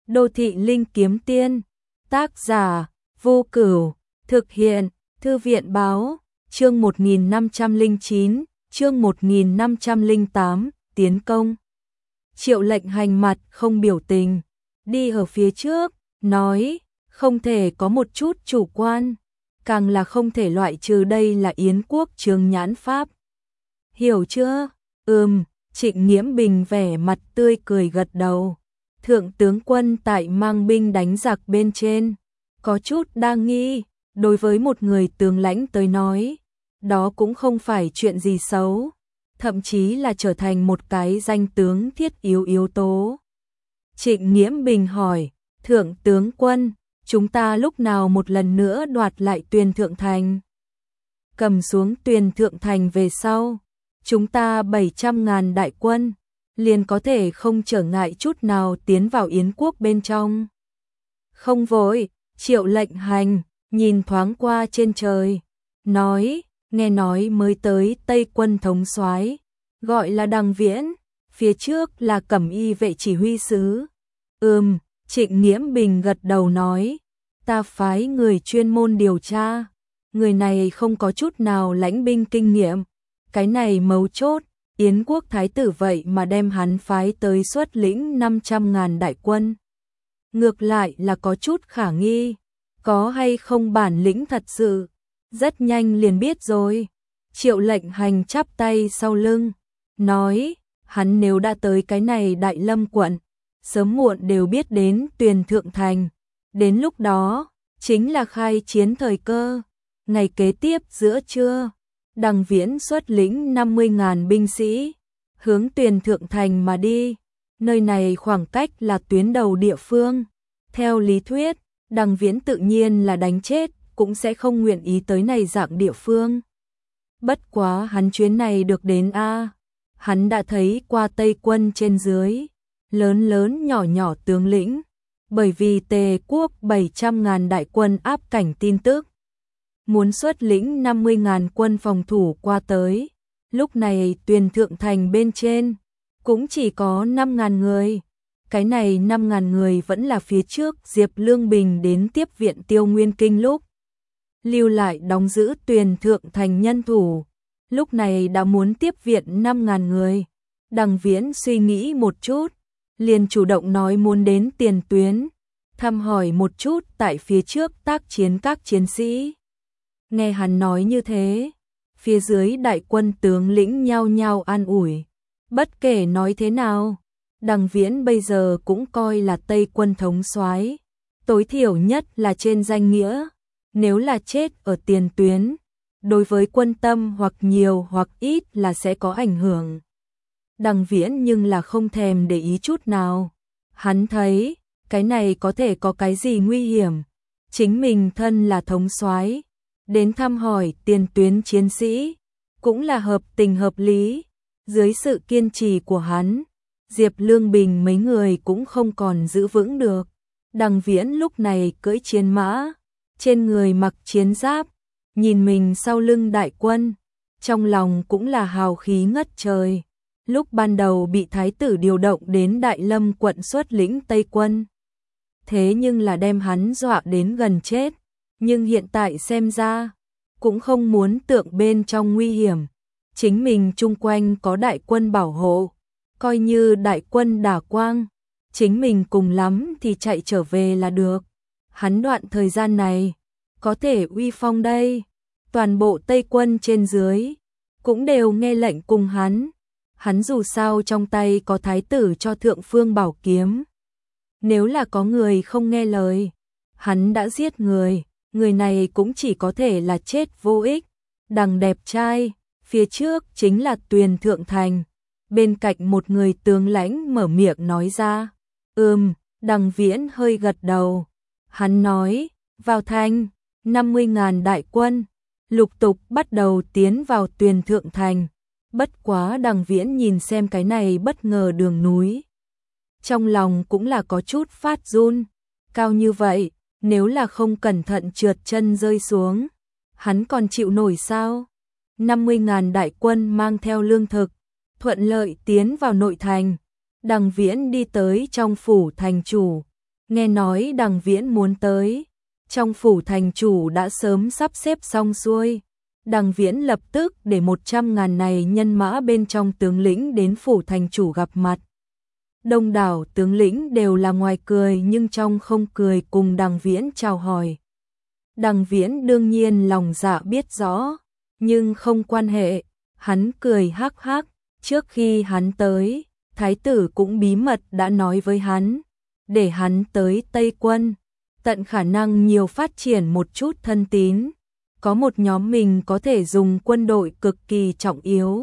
Đô thị linh kiếm tiên, tác giả, Vô Cửu, thực hiện, Thư viện báo, chương 1509, chương 1508, tiến công. Triệu Lệnh Hành mặt không biểu tình, đi ở phía trước, nói, không thể có một chút chủ quan, càng là không thể loại trừ đây là Yến quốc Trương Nhãn Pháp. Hiểu chưa? Trịnh Nghiễm Bình vẻ mặt tươi cười gật đầu. Thượng tướng quân tại mang binh đánh giặc bên trên, có chút đa nghi, đối với một người tướng lãnh tới nói, đó cũng không phải chuyện gì xấu, thậm chí là trở thành một cái danh tướng thiết yếu tố. Trịnh Nghiễm Bình hỏi, Thượng tướng quân, chúng ta lúc nào một lần nữa đoạt lại Tuyền Thượng Thành? Cầm xuống Tuyền Thượng Thành về sau, chúng ta 700.000 đại quân, liền có thể không trở ngại chút nào tiến vào Yến quốc bên trong. Không vội, Triệu Lệnh Hành, nhìn thoáng qua trên trời, nói, nghe nói mới tới Tây quân thống soái, gọi là Đằng Viễn, phía trước là Cẩm Y vệ chỉ huy sứ. Trịnh Nghiễm Bình gật đầu nói, ta phái người chuyên môn điều tra, người này không có chút nào lãnh binh kinh nghiệm, cái này mấu chốt, Yến quốc thái tử vậy mà đem hắn phái tới xuất lĩnh 500.000 đại quân. Ngược lại là có chút khả nghi, có hay không bản lĩnh thật sự, rất nhanh liền biết rồi. Triệu Lệnh Hành chắp tay sau lưng, nói, hắn nếu đã tới cái này Đại Lâm quận, sớm muộn đều biết đến Tuyền Thượng Thành, đến lúc đó, chính là khai chiến thời cơ. Ngày kế tiếp giữa trưa, Đằng Viễn xuất lĩnh 50.000 binh sĩ, hướng Tuyền Thượng Thành mà đi, nơi này khoảng cách là tuyến đầu địa phương. Theo lý thuyết, Đằng Viễn tự nhiên là đánh chết, cũng sẽ không nguyện ý tới này dạng địa phương. Bất quá hắn chuyến này được đến hắn đã thấy qua Tây quân trên dưới, lớn nhỏ tướng lĩnh, bởi vì Tề quốc 700.000 đại quân áp cảnh tin tức, muốn xuất lĩnh 50.000 quân phòng thủ qua tới. Lúc này Tuyền Thượng Thành bên trên cũng chỉ có 5.000 người. Cái này 5.000 người vẫn là phía trước Diệp Lương Bình đến tiếp viện Tiêu Nguyên Kinh lúc lưu lại đóng giữ Tuyền Thượng Thành nhân thủ. Lúc này đã muốn tiếp viện 5.000 người. Đằng Viễn suy nghĩ một chút, liền chủ động nói muốn đến tiền tuyến, thăm hỏi một chút tại phía trước tác chiến các chiến sĩ. Nghe hắn nói như thế, phía dưới đại quân tướng lĩnh nhao nhao an ủi. Bất kể nói thế nào, Đằng Viễn bây giờ cũng coi là Tây quân thống soái, tối thiểu nhất là trên danh nghĩa. Nếu là chết ở tiền tuyến, đối với quân tâm hoặc nhiều hoặc ít là sẽ có ảnh hưởng. Đằng Viễn nhưng là không thèm để ý chút nào. Hắn thấy, cái này có thể có cái gì nguy hiểm. Chính mình thân là thống soái, đến thăm hỏi tiền tuyến chiến sĩ, cũng là hợp tình hợp lý. Dưới sự kiên trì của hắn, Diệp Lương Bình mấy người cũng không còn giữ vững được. Đằng Viễn lúc này cưỡi chiến mã, trên người mặc chiến giáp, nhìn mình sau lưng đại quân, trong lòng cũng là hào khí ngất trời. Lúc ban đầu bị thái tử điều động đến Đại Lâm quận xuất lĩnh Tây quân, thế nhưng là đem hắn dọa đến gần chết, nhưng hiện tại xem ra, cũng không muốn tượng bên trong nguy hiểm. Chính mình chung quanh có đại quân bảo hộ, coi như đại quân đả quang, chính mình cùng lắm thì chạy trở về là được. Hắn đoạn thời gian này, có thể uy phong đây, toàn bộ Tây quân trên dưới, cũng đều nghe lệnh cùng hắn. Hắn dù sao trong tay có thái tử cho thượng phương bảo kiếm. Nếu là có người không nghe lời, hắn đã giết người, người này cũng chỉ có thể là chết vô ích. Đằng đẹp trai, phía trước chính là Tuyền Thượng Thành. Bên cạnh một người tướng lãnh mở miệng nói ra. Đằng Viễn hơi gật đầu. Hắn nói, vào thành, 50.000 đại quân, lục tục bắt đầu tiến vào Tuyền Thượng Thành. Bất quá Đằng Viễn nhìn xem cái này bất ngờ đường núi, trong lòng cũng là có chút phát run. Cao như vậy, nếu là không cẩn thận trượt chân rơi xuống, hắn còn chịu nổi sao? 50.000 đại quân mang theo lương thực, thuận lợi tiến vào nội thành. Đằng Viễn đi tới trong phủ thành chủ, Nghe nói Đằng Viễn muốn tới, trong phủ thành chủ đã sớm sắp xếp xong xuôi. Đằng Viễn lập tức để 100.000 này nhân mã bên trong tướng lĩnh đến phủ thành chủ gặp mặt. Đông đảo tướng lĩnh đều là ngoài cười nhưng trong không cười cùng Đằng Viễn chào hỏi. Đằng Viễn đương nhiên lòng dạ biết rõ, nhưng không quan hệ, hắn cười hắc hắc, trước khi hắn tới, thái tử cũng bí mật đã nói với hắn, để hắn tới Tây Quân, tận khả năng nhiều phát triển một chút thân tín, có một nhóm mình có thể dùng quân đội cực kỳ trọng yếu.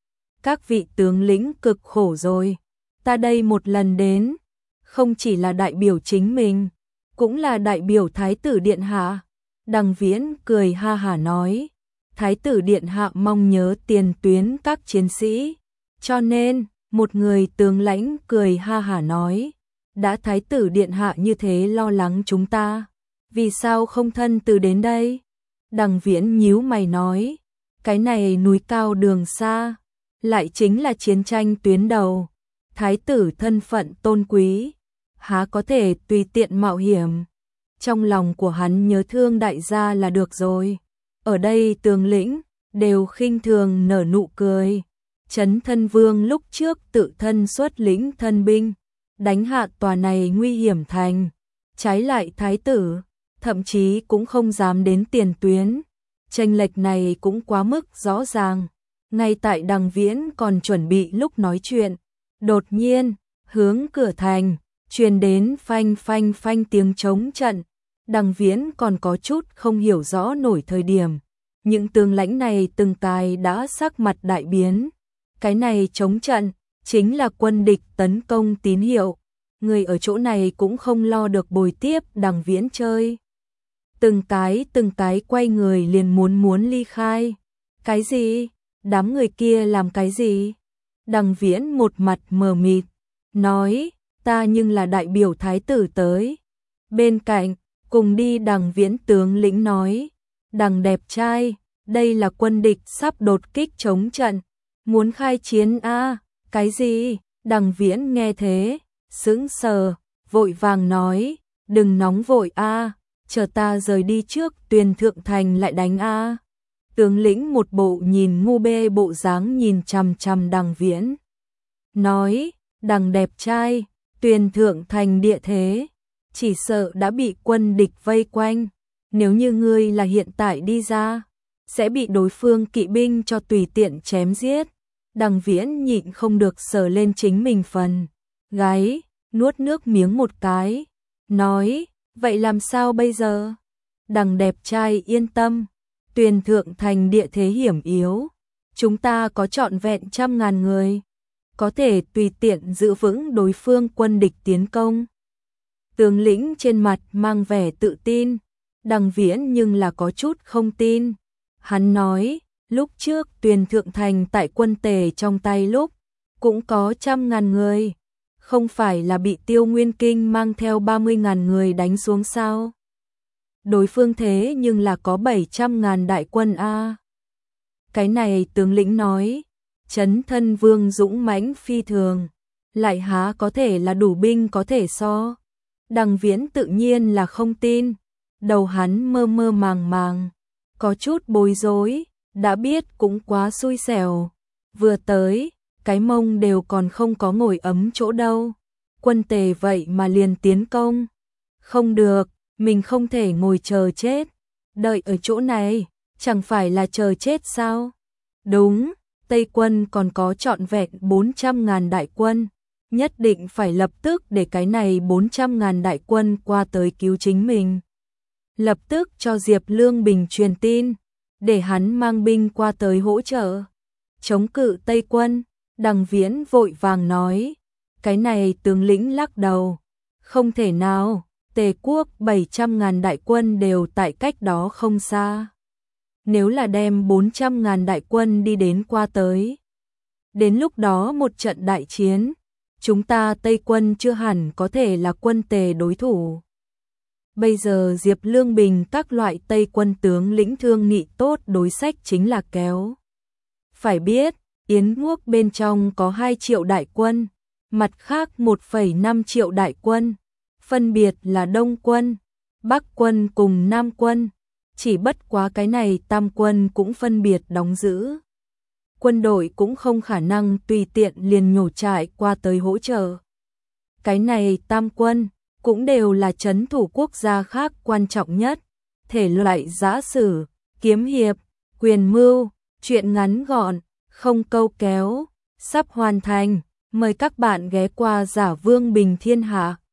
Các vị tướng lĩnh cực khổ rồi, ta đây một lần đến, không chỉ là đại biểu chính mình, cũng là đại biểu thái tử điện hạ. Đằng Viễn cười ha hả nói, thái tử điện hạ mong nhớ tiền tuyến các chiến sĩ, cho nên, một người tướng lãnh cười ha hả nói, đã thái tử điện hạ như thế lo lắng chúng ta, vì sao không thân từ đến đây? Đằng Viễn nhíu mày nói, cái này núi cao đường xa, lại chính là chiến tranh tuyến đầu, thái tử thân phận tôn quý, há có thể tùy tiện mạo hiểm. Trong lòng của hắn nhớ thương đại gia là được rồi. Ở đây tướng lĩnh đều khinh thường nở nụ cười. Trấn Thân Vương lúc trước tự thân xuất lĩnh thân binh, đánh hạ tòa này nguy hiểm thành, trái lại thái tử, thậm chí cũng không dám đến tiền tuyến. Chênh lệch này cũng quá mức rõ ràng. Ngay tại Đằng Viễn còn chuẩn bị lúc nói chuyện, đột nhiên, hướng cửa thành, truyền đến phanh phanh phanh tiếng trống trận. Đằng Viễn còn có chút không hiểu rõ nổi thời điểm. Những tướng lãnh này từng cái đã sắc mặt đại biến. Cái này trống trận, chính là quân địch tấn công tín hiệu. Người ở chỗ này cũng không lo được bồi tiếp Đằng Viễn chơi. Từng cái quay người liền muốn ly khai. Cái gì? Đám người kia làm cái gì? Đằng Viễn một mặt mờ mịt, nói, ta nhưng là đại biểu thái tử tới. Bên cạnh, cùng đi Đằng Viễn tướng lĩnh nói, Đằng đẹp trai, đây là quân địch sắp đột kích chống trận, muốn khai chiến a? Cái gì? Đằng Viễn nghe thế, sững sờ, vội vàng nói, đừng nóng vội a, chờ ta rời đi trước Tuyền Thượng Thành lại đánh a. Tướng lĩnh một bộ nhìn ngu bê bộ dáng nhìn chằm chằm Đằng Viễn, nói, Đằng đẹp trai, Tuyền Thượng Thành địa thế, chỉ sợ đã bị quân địch vây quanh, nếu như ngươi là hiện tại đi ra, sẽ bị đối phương kỵ binh cho tùy tiện chém giết. Đằng Viễn nhịn không được sờ lên chính mình phần gáy, nuốt nước miếng một cái, nói, vậy làm sao bây giờ? Đằng đẹp trai yên tâm, Tuyền Thượng Thành địa thế hiểm yếu, chúng ta có trọn vẹn 100.000 người, có thể tùy tiện giữ vững đối phương quân địch tiến công. Tướng lĩnh trên mặt mang vẻ tự tin, Đằng Viễn nhưng là có chút không tin. Hắn nói, lúc trước Tuyền Thượng Thành tại quân Tề trong tay lúc, cũng có 100.000 người, không phải là bị Tiêu Nguyên Kinh mang theo 30.000 người đánh xuống sao? Đối phương thế nhưng là có 700.000 đại quân a. Cái này tướng lĩnh nói, Trấn Thân Vương dũng mãnh phi thường, lại há có thể là đủ binh có thể so. Đằng Viễn tự nhiên là không tin, đầu hắn mơ mơ màng màng, có chút bối rối, đã biết cũng quá xui xẻo. Vừa tới, cái mông đều còn không có ngồi ấm chỗ đâu. Quân Tề vậy mà liền tiến công. Không được, mình không thể ngồi chờ chết. Đợi ở chỗ này, chẳng phải là chờ chết sao? Đúng, Tây quân còn có trọn vẹn 400.000 đại quân. Nhất định phải lập tức để cái này 400.000 đại quân qua tới cứu chính mình. Lập tức cho Diệp Lương Bình truyền tin, để hắn mang binh qua tới hỗ trợ. Chống cự Tây quân, Đằng Viễn vội vàng nói. Cái này tướng lĩnh lắc đầu. Không thể nào, Tề quốc 700.000 đại quân đều tại cách đó không xa. Nếu là đem 400.000 đại quân đi đến qua tới, đến lúc đó một trận đại chiến, chúng ta Tây quân chưa hẳn có thể là quân Tề đối thủ. Bây giờ Diệp Lương Bình các loại Tây quân tướng lĩnh thương nghị tốt đối sách chính là kéo. Phải biết, Yến Quốc bên trong có 2 triệu đại quân, mặt khác 1,5 triệu đại quân. phân biệt là Đông quân, Bắc quân cùng Nam quân, chỉ bất quá cái này Tam quân cũng phân biệt đóng giữ. Quân đội cũng không khả năng tùy tiện liền nhổ trại qua tới hỗ trợ. Cái này Tam quân cũng đều là trấn thủ quốc gia khác quan trọng nhất, thể loại giã sử, kiếm hiệp, quyền mưu, truyện ngắn gọn, không câu kéo, sắp hoàn thành, mời các bạn ghé qua Giả Vương Bình Thiên Hạ.